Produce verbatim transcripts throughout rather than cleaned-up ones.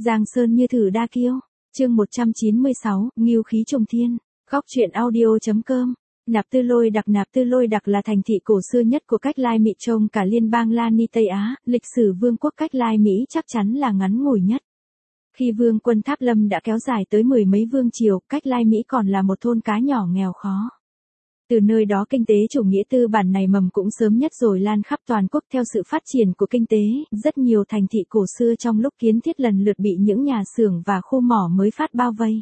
Giang sơn như thử đa kiêu. Chương một trăm chín mươi sáu, Ngưu khí trùng thiên. Góc truyện audio.com. Nạp Tư Lôi Đặc. Nạp Tư Lôi Đặc là thành thị cổ xưa nhất của Cách Lai Mỹ trong cả liên bang Lani Tây Á, lịch sử vương quốc Cách Lai Mỹ chắc chắn là ngắn ngủi nhất. Khi vương quân Tháp Lâm đã kéo dài tới mười mấy vương triều, Cách Lai Mỹ còn là một thôn cá nhỏ nghèo khó. Từ nơi đó kinh tế chủ nghĩa tư bản này mầm cũng sớm nhất rồi lan khắp toàn quốc. Theo sự phát triển của kinh tế, rất nhiều thành thị cổ xưa trong lúc kiến thiết lần lượt bị những nhà xưởng và khu mỏ mới phát bao vây.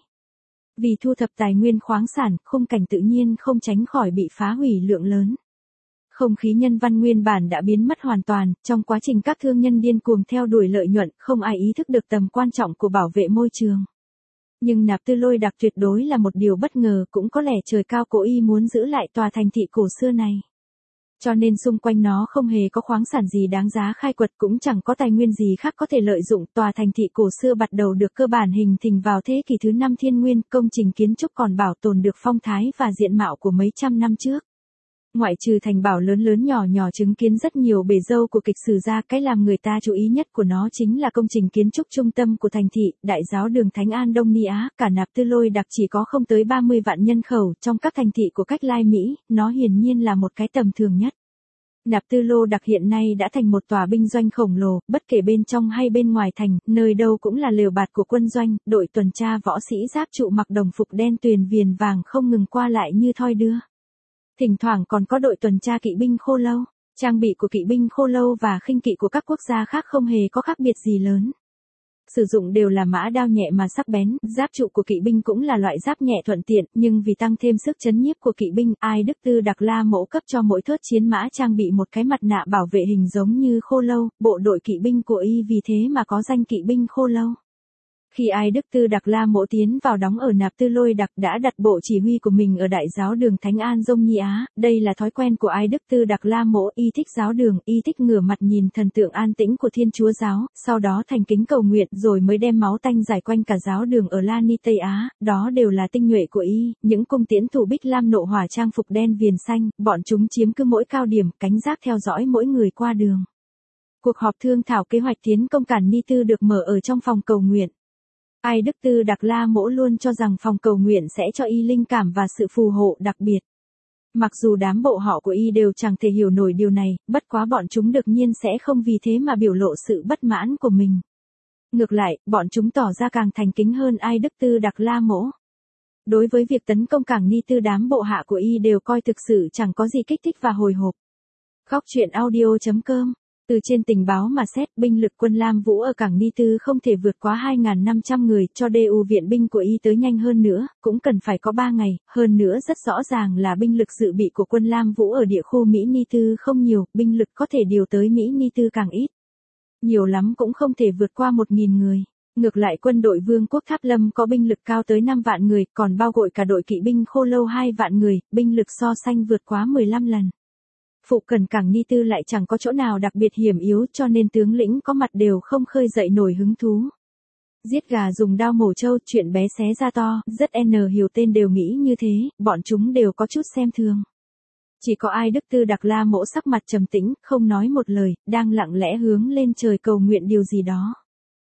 Vì thu thập tài nguyên khoáng sản, khung cảnh tự nhiên không tránh khỏi bị phá hủy lượng lớn. Không khí nhân văn nguyên bản đã biến mất hoàn toàn, trong quá trình các thương nhân điên cuồng theo đuổi lợi nhuận, không ai ý thức được tầm quan trọng của bảo vệ môi trường. Nhưng Nạp Tư Lôi Đặc tuyệt đối là một điều bất ngờ, cũng có lẽ trời cao cố ý muốn giữ lại tòa thành thị cổ xưa này. Cho nên xung quanh nó không hề có khoáng sản gì đáng giá khai quật, cũng chẳng có tài nguyên gì khác có thể lợi dụng. Tòa thành thị cổ xưa bắt đầu được cơ bản hình thành vào thế kỷ thứ năm Thiên Nguyên, công trình kiến trúc còn bảo tồn được phong thái và diện mạo của mấy trăm năm trước. Ngoại trừ thành bảo lớn lớn nhỏ nhỏ chứng kiến rất nhiều bể dâu của kịch sử ra, cái làm người ta chú ý nhất của nó chính là công trình kiến trúc trung tâm của thành thị, Đại giáo đường Thánh An Đông Ni Á. Cả Nạp Tư Lôi Đặc chỉ có không tới ba mươi vạn nhân khẩu, trong các thành thị của Cách Lai Mỹ, nó hiển nhiên là một cái tầm thường nhất. Nạp Tư Lôi Đặc hiện nay đã thành một tòa binh doanh khổng lồ, bất kể bên trong hay bên ngoài thành, nơi đâu cũng là lều bạt của quân doanh, đội tuần tra võ sĩ giáp trụ mặc đồng phục đen tuyền viền vàng không ngừng qua lại như thoi đưa. Thỉnh thoảng còn có đội tuần tra kỵ binh khô lâu. Trang bị của kỵ binh khô lâu và khinh kỵ của các quốc gia khác không hề có khác biệt gì lớn. Sử dụng đều là mã đao nhẹ mà sắc bén, giáp trụ của kỵ binh cũng là loại giáp nhẹ thuận tiện, nhưng vì tăng thêm sức chấn nhiếp của kỵ binh, Ai Đức Tư Đặc La Mỗ cấp cho mỗi thớt chiến mã trang bị một cái mặt nạ bảo vệ hình giống như khô lâu. Bộ đội kỵ binh của y vì thế mà có danh kỵ binh khô lâu. Khi Ai Đức Tư Đặc La Mỗ tiến vào đóng ở Nạp Tư Lôi Đặc đã đặt bộ chỉ huy của mình ở Đại giáo đường Thánh An Dông Nhi Á. Đây là thói quen của Ai Đức Tư Đặc La Mỗ, y thích giáo đường, y thích ngửa mặt nhìn thần tượng an tĩnh của Thiên Chúa giáo, sau đó thành kính cầu nguyện rồi mới đem máu tanh rải quanh cả giáo đường ở Lani Tây Á. Đó đều là tinh nhuệ của y, những cung tiễn thủ Bích Lam nộ hỏa trang phục đen viền xanh, bọn chúng chiếm cứ mỗi cao điểm, cánh gác theo dõi mỗi người qua đường. Cuộc họp thương thảo kế hoạch tiến công cản Ni Tư được mở ở trong phòng cầu nguyện. Ai Đức Tư Đặc La Mỗ luôn cho rằng phòng cầu nguyện sẽ cho y linh cảm và sự phù hộ đặc biệt. Mặc dù đám bộ họ của y đều chẳng thể hiểu nổi điều này, bất quá bọn chúng đương nhiên sẽ không vì thế mà biểu lộ sự bất mãn của mình. Ngược lại, bọn chúng tỏ ra càng thành kính hơn Ai Đức Tư Đặc La Mỗ. Đối với việc tấn công cảng Ni Tư, đám bộ hạ của y đều coi thực sự chẳng có gì kích thích và hồi hộp. Góc truyện audio.com. Từ trên tình báo mà xét, binh lực quân Lam Vũ ở cảng Ni Tư không thể vượt quá hai nghìn năm trăm người, cho đê u viện binh của y tới nhanh hơn nữa, cũng cần phải có ba ngày, hơn nữa rất rõ ràng là binh lực dự bị của quân Lam Vũ ở địa khu Mỹ Ni Tư không nhiều, binh lực có thể điều tới Mỹ Ni Tư càng ít. Nhiều lắm cũng không thể vượt qua một nghìn người. Ngược lại quân đội Vương quốc Tháp Lâm có binh lực cao tới năm vạn người, còn bao gồm cả đội kỵ binh khô lâu hai vạn người, binh lực so sánh vượt quá mười lăm lần. Phụ cận cảng Ni Tư lại chẳng có chỗ nào đặc biệt hiểm yếu, cho nên tướng lĩnh có mặt đều không khơi dậy nổi hứng thú. Giết gà dùng đao mổ trâu, chuyện bé xé ra to, rất n hiểu tên đều nghĩ như thế, bọn chúng đều có chút xem thường. Chỉ có Ai Đức Tư Đặc La Mỗ sắc mặt trầm tĩnh, không nói một lời, đang lặng lẽ hướng lên trời cầu nguyện điều gì đó.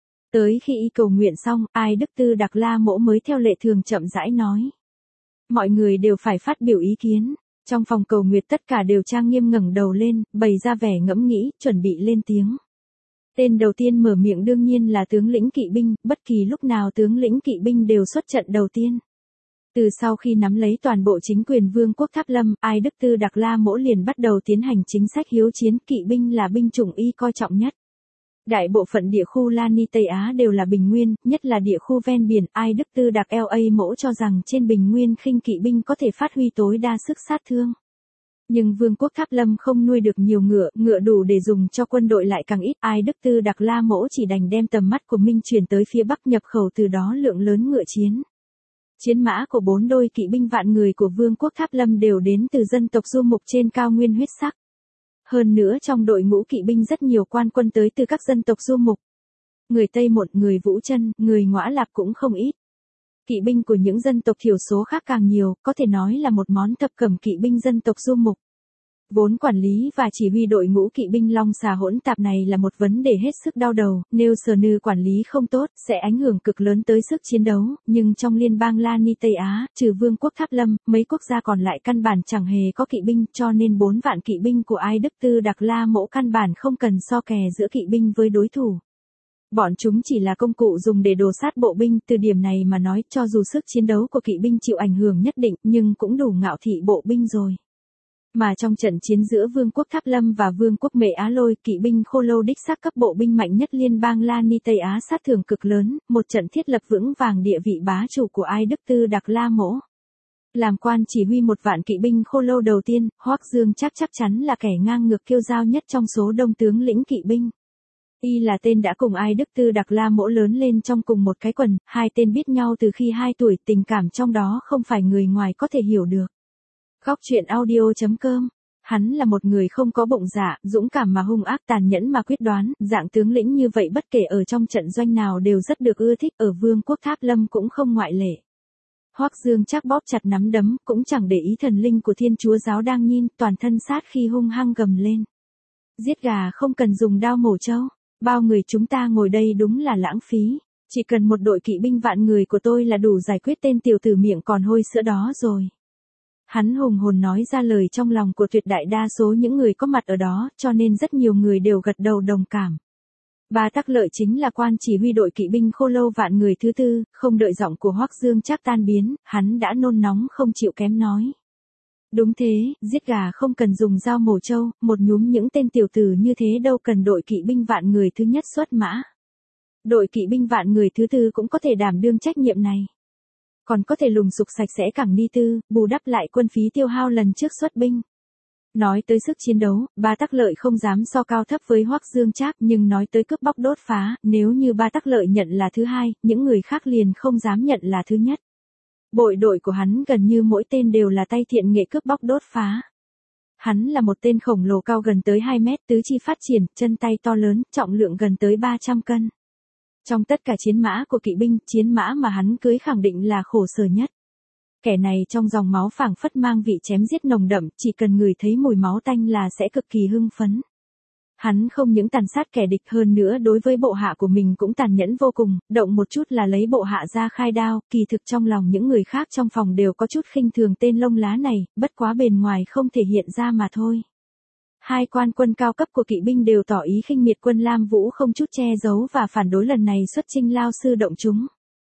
Tới khi y cầu nguyện xong, Ai Đức Tư Đặc La Mỗ mới theo lệ thường chậm rãi nói. Mọi người đều phải phát biểu ý kiến. Trong phòng cầu nguyện tất cả đều trang nghiêm ngẩng đầu lên, bày ra vẻ ngẫm nghĩ, chuẩn bị lên tiếng. Tên đầu tiên mở miệng đương nhiên là tướng lĩnh kỵ binh, bất kỳ lúc nào tướng lĩnh kỵ binh đều xuất trận đầu tiên. Từ sau khi nắm lấy toàn bộ chính quyền Vương quốc Tháp Lâm, Ai Đức Tư Đặc La Mỗ liền bắt đầu tiến hành chính sách hiếu chiến, kỵ binh là binh chủng y coi trọng nhất. Đại bộ phận địa khu Lani Tây Á đều là bình nguyên, nhất là địa khu ven biển. Ai Đức Tư Đặc La Mỗ cho rằng trên bình nguyên khinh kỵ binh có thể phát huy tối đa sức sát thương. Nhưng Vương quốc Tháp Lâm không nuôi được nhiều ngựa, ngựa đủ để dùng cho quân đội lại càng ít. Ai Đức Tư Đặc La Mỗ chỉ đành đem tầm mắt của mình chuyển tới phía bắc nhập khẩu từ đó lượng lớn ngựa chiến. Chiến mã của bốn đôi kỵ binh vạn người của Vương quốc Tháp Lâm đều đến từ dân tộc Du Mục trên cao nguyên huyết sắc. Hơn nữa trong đội ngũ kỵ binh rất nhiều quan quân tới từ các dân tộc Du Mục. Người Tây Một, người Vũ Chân, người Ngõa Lạp cũng không ít. Kỵ binh của những dân tộc thiểu số khác càng nhiều, có thể nói là một món thập cẩm kỵ binh dân tộc Du Mục. Vốn quản lý và chỉ huy đội ngũ kỵ binh long xà hỗn tạp này là một vấn đề hết sức đau đầu, nếu Sở Nư quản lý không tốt, sẽ ảnh hưởng cực lớn tới sức chiến đấu, nhưng trong liên bang Lani Tây Á, trừ Vương quốc Tháp Lâm, mấy quốc gia còn lại căn bản chẳng hề có kỵ binh, cho nên bốn vạn kỵ binh của Ai Đức Tư Đặc La Mỗ căn bản không cần so kè giữa kỵ binh với đối thủ. Bọn chúng chỉ là công cụ dùng để đổ sát bộ binh, từ điểm này mà nói, cho dù sức chiến đấu của kỵ binh chịu ảnh hưởng nhất định, nhưng cũng đủ ngạo thị bộ binh rồi. Mà trong trận chiến giữa Vương quốc Tháp Lâm và Vương quốc Mệ Á Lôi, kỵ binh Khô Lâu đích xác cấp bộ binh mạnh nhất liên bang Lani Tây Á sát thương cực lớn, một trận thiết lập vững vàng địa vị bá chủ của Ai Đức Tư Đặc La Mỗ. Làm quan chỉ huy một vạn kỵ binh Khô Lâu đầu tiên, Hoắc Dương chắc chắc chắn là kẻ ngang ngược kiêu dao nhất trong số đông tướng lĩnh kỵ binh. Y là tên đã cùng Ai Đức Tư Đặc La Mỗ lớn lên trong cùng một cái quần, hai tên biết nhau từ khi hai tuổi, tình cảm trong đó không phải người ngoài có thể hiểu được. Góc truyện audio chấm com. Hắn là một người không có bụng dạ, dũng cảm mà hung ác, tàn nhẫn mà quyết đoán, dạng tướng lĩnh như vậy bất kể ở trong trận doanh nào đều rất được ưa thích, ở Vương quốc Tháp Lâm cũng không ngoại lệ. Hoắc Dương chắc bóp chặt nắm đấm, cũng chẳng để ý thần linh của Thiên Chúa giáo đang nhìn, toàn thân sát khi hung hăng gầm lên. Giết gà không cần dùng đao mổ trâu, bao người chúng ta ngồi đây đúng là lãng phí, chỉ cần một đội kỵ binh vạn người của tôi là đủ giải quyết tên tiểu tử miệng còn hôi sữa đó rồi. Hắn hùng hồn nói ra lời trong lòng của tuyệt đại đa số những người có mặt ở đó, cho nên rất nhiều người đều gật đầu đồng cảm. Ba Tắc Lợi chính là quan chỉ huy đội kỵ binh Khô Lâu vạn người thứ tư, không đợi giọng của Hoắc Dương chắc tan biến, hắn đã nôn nóng không chịu kém nói. Đúng thế, giết gà không cần dùng dao mổ trâu, một nhúm những tên tiểu tử như thế đâu cần đội kỵ binh vạn người thứ nhất xuất mã. Đội kỵ binh vạn người thứ tư cũng có thể đảm đương trách nhiệm này. Còn có thể lùng sục sạch sẽ cảng Ni Tư, bù đắp lại quân phí tiêu hao lần trước xuất binh. Nói tới sức chiến đấu, Ba Tắc Lợi không dám so cao thấp với Hoắc Dương Trác, nhưng nói tới cướp bóc đốt phá, nếu như Ba Tắc Lợi nhận là thứ hai, những người khác liền không dám nhận là thứ nhất. Bộ đội của hắn gần như mỗi tên đều là tay thiện nghệ cướp bóc đốt phá. Hắn là một tên khổng lồ cao gần tới hai mét, tứ chi phát triển, chân tay to lớn, trọng lượng gần tới ba trăm cân. Trong tất cả chiến mã của kỵ binh, chiến mã mà hắn cưới khẳng định là khổ sở nhất. Kẻ này trong dòng máu phảng phất mang vị chém giết nồng đậm, chỉ cần người thấy mùi máu tanh là sẽ cực kỳ hưng phấn. Hắn không những tàn sát kẻ địch hơn nữa đối với bộ hạ của mình cũng tàn nhẫn vô cùng, động một chút là lấy bộ hạ ra khai đao, kỳ thực trong lòng những người khác trong phòng đều có chút khinh thường tên lông lá này, bất quá bền ngoài không thể hiện ra mà thôi. Hai quan quân cao cấp của kỵ binh đều tỏ ý khinh miệt quân Lam Vũ không chút che giấu và phản đối lần này xuất chinh lao sư động chúng.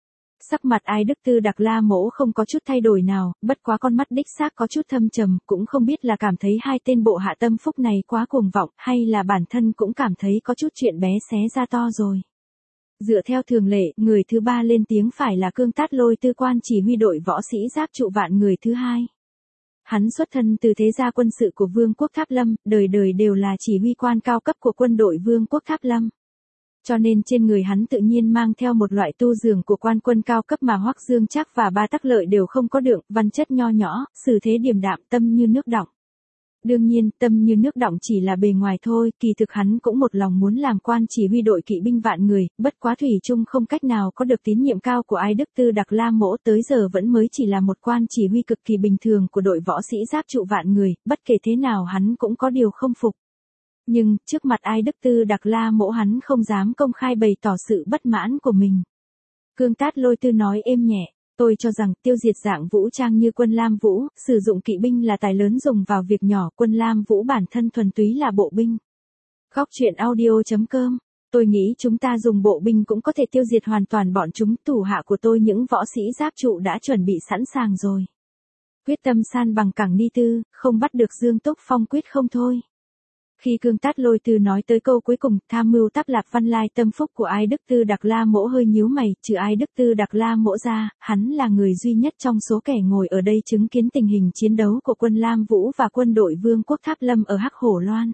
Sắc mặt Ai Đức Tư Đặc La Mỗ không có chút thay đổi nào, bất quá con mắt đích xác có chút thâm trầm, cũng không biết là cảm thấy hai tên bộ hạ tâm phúc này quá cuồng vọng, hay là bản thân cũng cảm thấy có chút chuyện bé xé ra to rồi. Dựa theo thường lệ, người thứ ba lên tiếng phải là Cương Tát Lôi Tư quan chỉ huy đội võ sĩ giáp trụ vạn người thứ hai. Hắn xuất thân từ thế gia quân sự của Vương quốc Tháp Lâm, đời đời đều là chỉ huy quan cao cấp của quân đội Vương quốc Tháp Lâm. Cho nên trên người hắn tự nhiên mang theo một loại tu dường của quan quân cao cấp mà Hoắc Dương Trác và Ba Tắc Lợi đều không có được, văn chất nho nhỏ, xử thế điềm đạm, tâm như nước đọng. Đương nhiên, tâm như nước đọng chỉ là bề ngoài thôi, kỳ thực hắn cũng một lòng muốn làm quan chỉ huy đội kỵ binh vạn người, bất quá thủy chung không cách nào có được tín nhiệm cao của Ai Đức Tư Đặc La Mỗ, tới giờ vẫn mới chỉ là một quan chỉ huy cực kỳ bình thường của đội võ sĩ giáp trụ vạn người, bất kể thế nào hắn cũng có điều không phục. Nhưng, trước mặt Ai Đức Tư Đặc La Mỗ hắn không dám công khai bày tỏ sự bất mãn của mình. Cương Tát Lôi Tư nói êm nhẹ, tôi cho rằng tiêu diệt dạng vũ trang như quân Lam Vũ, sử dụng kỵ binh là tài lớn dùng vào việc nhỏ, quân Lam Vũ bản thân thuần túy là bộ binh. Góc truyện audio chấm com, tôi nghĩ chúng ta dùng bộ binh cũng có thể tiêu diệt hoàn toàn bọn chúng, thủ hạ của tôi những võ sĩ giáp trụ đã chuẩn bị sẵn sàng rồi. Quyết tâm san bằng cảng Ni Tư, không bắt được Dương Túc Phong quyết không thôi. Khi Cương Tát Lôi Tư nói tới câu cuối cùng, tham mưu Táp Lạp Văn Lai tâm phúc của Ai Đức Tư Đặc La Mỗ hơi nhíu mày, trừ Ai Đức Tư Đặc La Mỗ ra, hắn là người duy nhất trong số kẻ ngồi ở đây chứng kiến tình hình chiến đấu của quân Lam Vũ và quân đội Vương quốc Tháp Lâm ở Hắc Hổ Loan.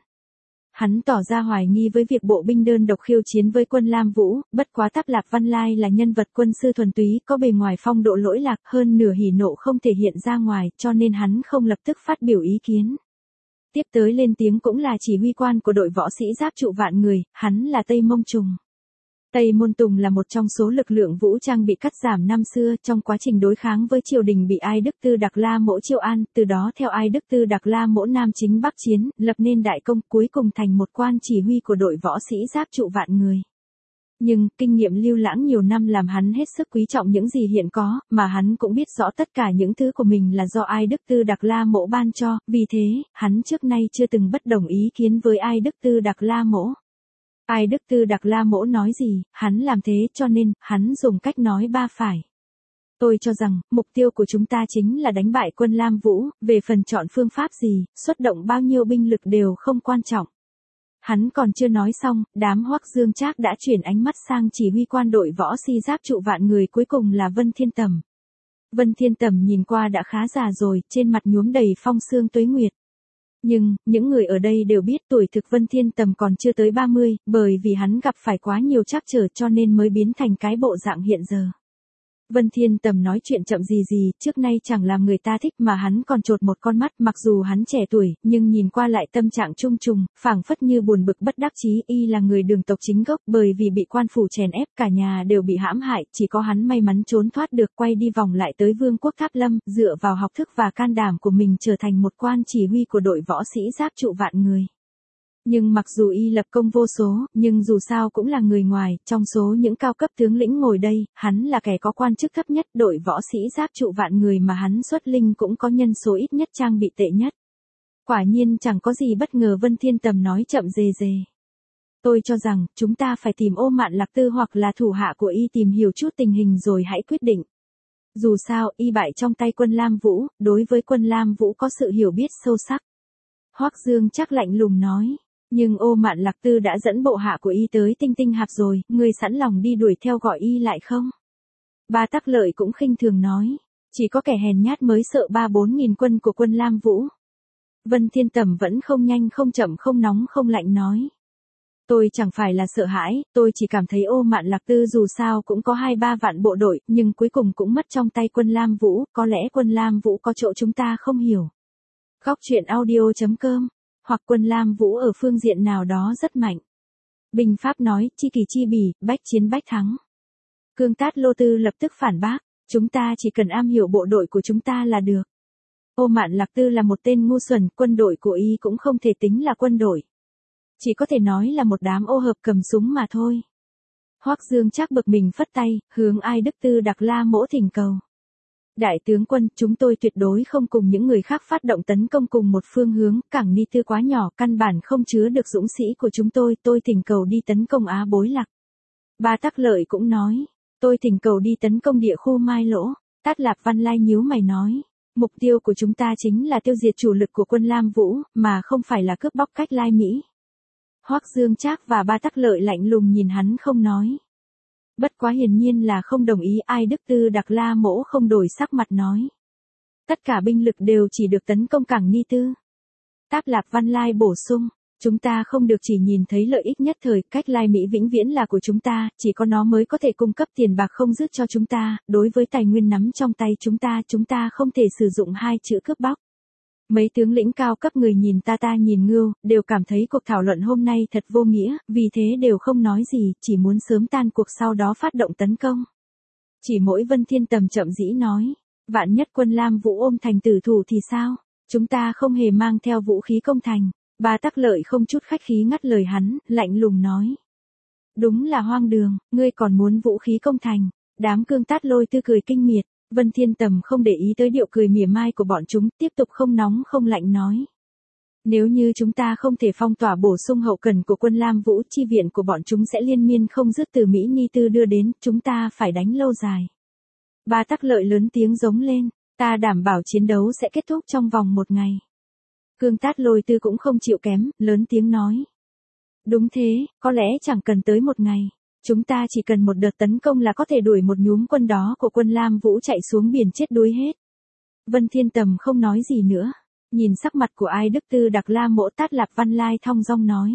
Hắn tỏ ra hoài nghi với việc bộ binh đơn độc khiêu chiến với quân Lam Vũ, bất quá Táp Lạp Văn Lai là nhân vật quân sư thuần túy, có bề ngoài phong độ lỗi lạc, hơn nửa hỉ nộ không thể hiện ra ngoài, cho nên hắn không lập tức phát biểu ý kiến. Tiếp tới lên tiếng cũng là chỉ huy quan của đội võ sĩ giáp trụ vạn người, hắn là Tây Mông Trùng. Tây Môn Tùng là một trong số lực lượng vũ trang bị cắt giảm năm xưa, trong quá trình đối kháng với triều đình bị Ai Đức Tư Đặc La Mỗ chiêu an, từ đó theo Ai Đức Tư Đặc La Mỗ nam chính bắc chiến, lập nên đại công, cuối cùng thành một quan chỉ huy của đội võ sĩ giáp trụ vạn người. Nhưng, kinh nghiệm lưu lãng nhiều năm làm hắn hết sức quý trọng những gì hiện có, mà hắn cũng biết rõ tất cả những thứ của mình là do Ai Đức Tư Đặc La Mỗ ban cho, vì thế, hắn trước nay chưa từng bất đồng ý kiến với Ai Đức Tư Đặc La Mỗ. Ai Đức Tư Đặc La Mỗ nói gì, hắn làm thế, cho nên, hắn dùng cách nói ba phải. Tôi cho rằng, mục tiêu của chúng ta chính là đánh bại quân Lam Vũ, về phần chọn phương pháp gì, xuất động bao nhiêu binh lực đều không quan trọng. Hắn còn chưa nói xong, đám Hoắc Dương Trác đã chuyển ánh mắt sang chỉ huy quan đội võ si giáp trụ vạn người cuối cùng là Vân Thiên Tầm. Vân Thiên Tầm nhìn qua đã khá già rồi, trên mặt nhuốm đầy phong sương tuế nguyệt. Nhưng, những người ở đây đều biết tuổi thực Vân Thiên Tầm còn chưa tới ba mươi, bởi vì hắn gặp phải quá nhiều trắc trở cho nên mới biến thành cái bộ dạng hiện giờ. Vân Thiên Tầm nói chuyện chậm gì gì, trước nay chẳng làm người ta thích mà hắn còn trột một con mắt, mặc dù hắn trẻ tuổi, nhưng nhìn qua lại tâm trạng trung trùng, phảng phất như buồn bực bất đắc chí, y là người Đường tộc chính gốc, bởi vì bị quan phủ chèn ép cả nhà đều bị hãm hại, chỉ có hắn may mắn trốn thoát được, quay đi vòng lại tới Vương quốc Tháp Lâm, dựa vào học thức và can đảm của mình trở thành một quan chỉ huy của đội võ sĩ giáp trụ vạn người. Nhưng mặc dù y lập công vô số, nhưng dù sao cũng là người ngoài, trong số những cao cấp tướng lĩnh ngồi đây, hắn là kẻ có quan chức thấp nhất, đội võ sĩ giáp trụ vạn người mà hắn xuất linh cũng có nhân số ít nhất, trang bị tệ nhất. Quả nhiên chẳng có gì bất ngờ, Vân Thiên Tầm nói chậm rề rề. Tôi cho rằng, chúng ta phải tìm Ô Mạn Lạc Tư hoặc là thủ hạ của y tìm hiểu chút tình hình rồi hãy quyết định. Dù sao, y bại trong tay quân Lam Vũ, đối với quân Lam Vũ có sự hiểu biết sâu sắc. Hoắc Dương Trác lạnh lùng nói. Nhưng Ô Mạn Lạc Tư đã dẫn bộ hạ của y tới Tinh Tinh Hạp rồi, ngươi sẵn lòng đi đuổi theo gọi y lại không? Ba Tắc Lợi cũng khinh thường nói, chỉ có kẻ hèn nhát mới sợ ba bốn nghìn quân của quân Lam Vũ. Vân Thiên Tầm vẫn không nhanh không chậm không nóng không lạnh nói. Tôi chẳng phải là sợ hãi, tôi chỉ cảm thấy Ô Mạn Lạc Tư dù sao cũng có hai ba vạn bộ đội, nhưng cuối cùng cũng mất trong tay quân Lam Vũ, có lẽ quân Lam Vũ có chỗ chúng ta không hiểu. Góc truyện audio chấm com hoặc quân Lam Vũ ở phương diện nào đó rất mạnh. Binh Pháp nói, chi kỳ chi bỉ, bách chiến bách thắng. Cương Tát Lô Tư lập tức phản bác, chúng ta chỉ cần am hiểu bộ đội của chúng ta là được. Ô Mạn Lạc Tư là một tên ngu xuẩn, quân đội của y cũng không thể tính là quân đội. Chỉ có thể nói là một đám ô hợp cầm súng mà thôi. Hoắc Dương Trác bực mình phất tay, hướng Ai Đức Tư Đặc La Mỗ thỉnh cầu. Đại tướng quân, chúng tôi tuyệt đối không cùng những người khác phát động tấn công cùng một phương hướng, cảng Ni Tư quá nhỏ, căn bản không chứa được dũng sĩ của chúng tôi, tôi thỉnh cầu đi tấn công Á Bối Lạc. Ba Tắc Lợi cũng nói, tôi thỉnh cầu đi tấn công địa khu Mai Lỗ. Tát Lạp Văn Lai nhíu mày nói, mục tiêu của chúng ta chính là tiêu diệt chủ lực của quân Lam Vũ, mà không phải là cướp bóc Cách Lai Mỹ. Hoắc Dương Trác và Ba Tắc Lợi lạnh lùng nhìn hắn không nói. Bất quá hiển nhiên là không đồng ý. Ai Đức Tư Đặc La Mỗ không đổi sắc mặt nói. Tất cả binh lực đều chỉ được tấn công cảng Ni Tư. Tát Lạp Văn Lai bổ sung, chúng ta không được chỉ nhìn thấy lợi ích nhất thời, Cách Lai Mỹ vĩnh viễn là của chúng ta, chỉ có nó mới có thể cung cấp tiền bạc không dứt cho chúng ta, đối với tài nguyên nắm trong tay chúng ta, chúng ta không thể sử dụng hai chữ cướp bóc. Mấy tướng lĩnh cao cấp người nhìn ta ta nhìn ngưu, đều cảm thấy cuộc thảo luận hôm nay thật vô nghĩa, vì thế đều không nói gì, chỉ muốn sớm tan cuộc sau đó phát động tấn công. Chỉ mỗi Vân Thiên Tầm chậm rĩ nói, vạn nhất quân Lam Vũ ôm thành tử thủ thì sao? Chúng ta không hề mang theo vũ khí công thành. Ba Tắc Lợi không chút khách khí ngắt lời hắn, lạnh lùng nói. Đúng là hoang đường, ngươi còn muốn vũ khí công thành. Đám Cương Tát Lôi Tư cười kinh miệt. Vân Thiên Tầm không để ý tới điệu cười mỉa mai của bọn chúng, tiếp tục không nóng không lạnh nói. Nếu như chúng ta không thể phong tỏa bổ sung hậu cần của quân Lam Vũ, chi viện của bọn chúng sẽ liên miên không dứt từ Mỹ Ni Tư đưa đến, chúng ta phải đánh lâu dài. Ba Tắc Lợi lớn tiếng giống lên, ta đảm bảo chiến đấu sẽ kết thúc trong vòng một ngày. Cương Tát Lôi Tư cũng không chịu kém, lớn tiếng nói. Đúng thế, có lẽ chẳng cần tới một ngày. Chúng ta chỉ cần một đợt tấn công là có thể đuổi một nhúm quân đó của quân Lam Vũ chạy xuống biển chết đuối hết. Vân Thiên Tầm không nói gì nữa. Nhìn sắc mặt của Ai Đức Tư Đặc La Mỗ, Tát Lạp Văn Lai thong dong nói.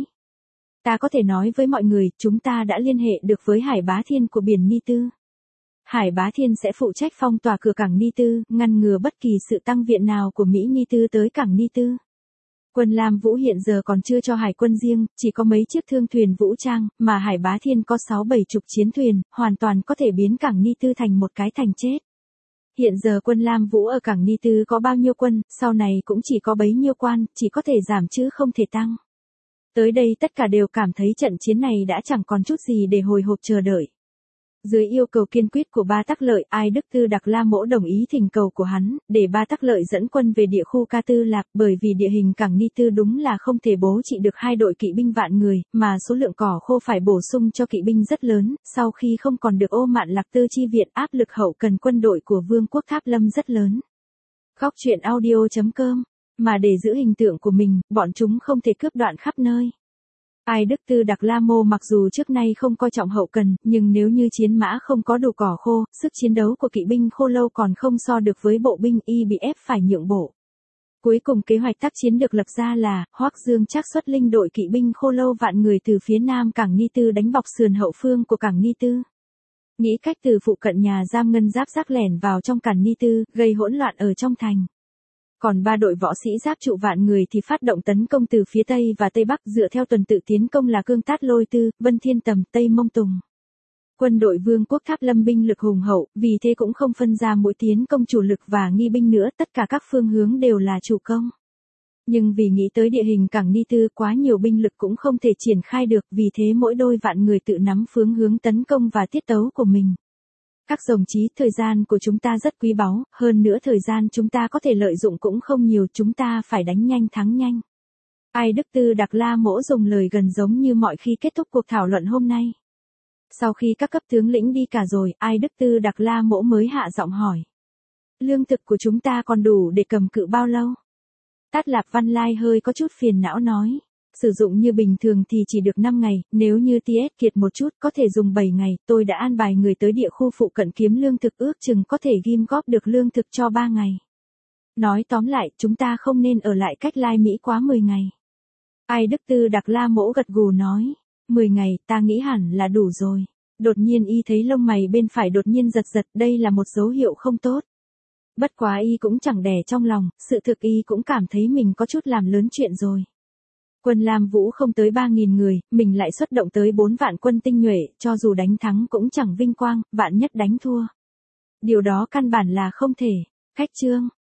Ta có thể nói với mọi người, chúng ta đã liên hệ được với Hải Bá Thiên của biển Ni Tư. Hải Bá Thiên sẽ phụ trách phong tỏa cửa cảng Ni Tư, ngăn ngừa bất kỳ sự tăng viện nào của Mỹ Ni Tư tới cảng Ni Tư. Quân Lam Vũ hiện giờ còn chưa cho hải quân riêng, chỉ có mấy chiếc thương thuyền vũ trang, mà Hải Bá Thiên có sáu bảy chục chiến thuyền, hoàn toàn có thể biến cảng Ni Tư thành một cái thành chết. Hiện giờ quân Lam Vũ ở cảng Ni Tư có bao nhiêu quân, sau này cũng chỉ có bấy nhiêu quan, chỉ có thể giảm chứ không thể tăng. Tới đây tất cả đều cảm thấy trận chiến này đã chẳng còn chút gì để hồi hộp chờ đợi. Dưới yêu cầu kiên quyết của Ba Tắc Lợi, Ai Đức Tư Đặc La Mỗ đồng ý thỉnh cầu của hắn, để Ba Tắc Lợi dẫn quân về địa khu Ca Tư Lạc, bởi vì địa hình cảng Ni Tư đúng là không thể bố trị được hai đội kỵ binh vạn người, mà số lượng cỏ khô phải bổ sung cho kỵ binh rất lớn, sau khi không còn được Ô Mạn Lạc Tư chi viện, áp lực hậu cần quân đội của Vương quốc Tháp Lâm rất lớn. Góc truyện audio chấm com, mà để giữ hình tượng của mình, bọn chúng không thể cướp đoạn khắp nơi. Ai Đức Tư Đặc La Mô mặc dù trước nay không coi trọng hậu cần, nhưng nếu như chiến mã không có đủ cỏ khô, sức chiến đấu của kỵ binh khô lâu còn không so được với bộ binh, y bị ép phải nhượng bộ. Cuối cùng kế hoạch tác chiến được lập ra là, Hoắc Dương Trác xuất linh đội kỵ binh khô lâu vạn người từ phía nam cảng Ni Tư đánh bọc sườn hậu phương của cảng Ni Tư. Nghĩ cách từ phụ cận nhà giam ngân giáp rác lẻn vào trong cảng Ni Tư, gây hỗn loạn ở trong thành. Còn ba đội võ sĩ giáp trụ vạn người thì phát động tấn công từ phía Tây và Tây Bắc dựa theo tuần tự tiến công là Cương Tát Lôi Tư, Vân Thiên Tầm, Tây Mông Tùng. Quân đội Vương quốc Tháp Lâm binh lực hùng hậu, vì thế cũng không phân ra mũi tiến công chủ lực và nghi binh nữa, tất cả các phương hướng đều là chủ công. Nhưng vì nghĩ tới địa hình cảng Ni Tư quá nhiều binh lực cũng không thể triển khai được, vì thế mỗi đôi vạn người tự nắm phương hướng tấn công và tiết tấu của mình. Các đồng chí, thời gian của chúng ta rất quý báu, hơn nữa thời gian chúng ta có thể lợi dụng cũng không nhiều, chúng ta phải đánh nhanh thắng nhanh. Ai Đức Tư Đặc La Mỗ dùng lời gần giống như mọi khi kết thúc cuộc thảo luận hôm nay. Sau khi các cấp tướng lĩnh đi cả rồi, Ai Đức Tư Đặc La Mỗ mới hạ giọng hỏi. Lương thực của chúng ta còn đủ để cầm cự bao lâu? Tát Lạp Văn Lai hơi có chút phiền não nói. Sử dụng như bình thường thì chỉ được năm ngày, nếu như tê ét kiệt một chút có thể dùng bảy ngày, tôi đã an bài người tới địa khu phụ cận kiếm lương thực, ước chừng có thể ghim góp được lương thực cho ba ngày. Nói tóm lại, chúng ta không nên ở lại cách Lai Mỹ quá mười ngày. Ai Đức Tư Đặc La Mỗ gật gù nói, mười ngày, ta nghĩ hẳn là đủ rồi. Đột nhiên y thấy lông mày bên phải đột nhiên giật giật, đây là một dấu hiệu không tốt. Bất quá y cũng chẳng đè trong lòng, sự thực y cũng cảm thấy mình có chút làm lớn chuyện rồi. Quân Lam Vũ không tới ba nghìn người, mình lại xuất động tới bốn vạn quân tinh nhuệ, cho dù đánh thắng cũng chẳng vinh quang, vạn nhất đánh thua. Điều đó căn bản là không thể. Khách chương.